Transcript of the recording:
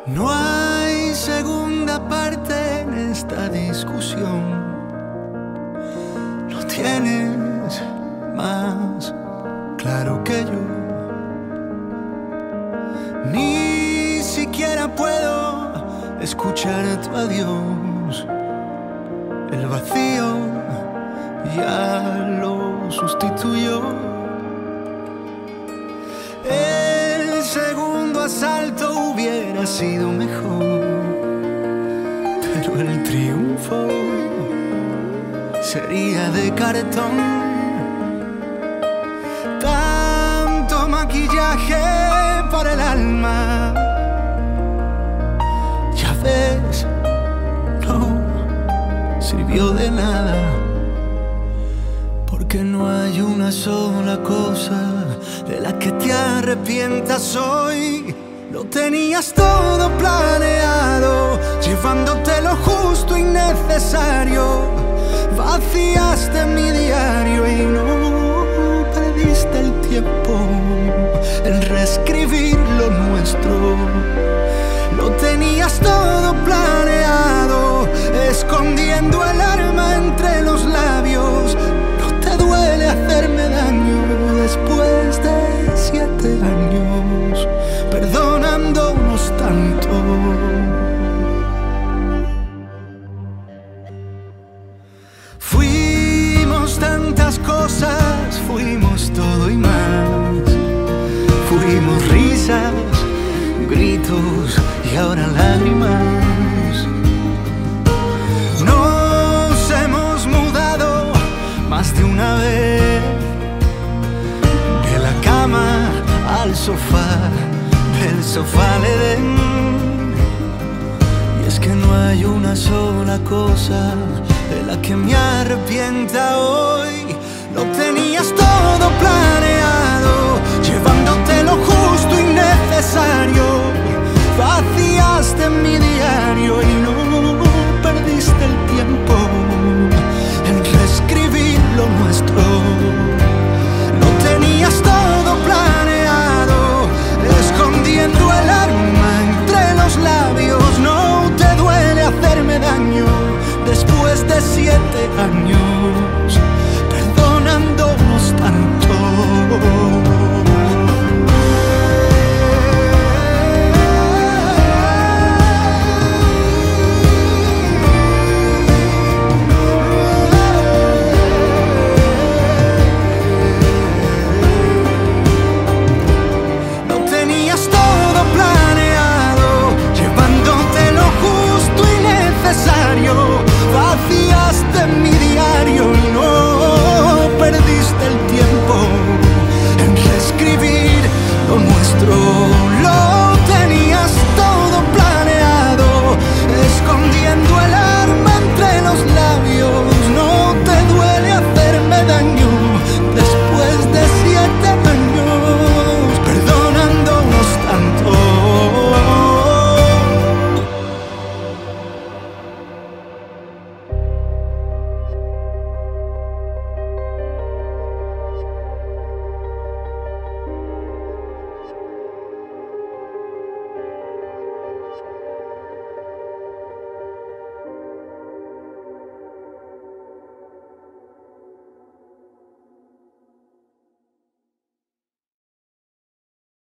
No hay segunda parte en esta discusión. Lo tienes más claro que yo. Ni siquiera puedo escuchar tu adiós. El vacío ya lo sustituyó. El segundo asalto hubiera sido mejor, pero el triunfo sería de cartón. Tanto maquillaje para el alma, ya ves, no sirvió de nada, porque no hay una sola cosa de la que te arrepientas hoy. Lo tenías todo planeado, llevándote lo justo y necesario. Vaciaste mi diario y no perdiste el tiempo en reescribir lo nuestro. Lo tenías todo planeado, escondiendo el arma entre los labios. No te duele hacerme daño después de 7 años, perdonándonos tanto. Fuimos tantas cosas, fuimos todo y más. Fuimos risas, gritos y ahora lágrimas. Nos hemos mudado más de una vez, de la cama al sofá, del sofá al Edén. Y es que no hay una sola cosa de la que me arrepienta hoy. Lo tenías todo planeado, llevándote lo justo y necesario. Vaciaste mi diario y no perdiste el tiempo en reescribir lo nuestro. Lo tenías todo planeado, escondiendo el arma entre los labios. No te duele hacerme daño después de 7 años,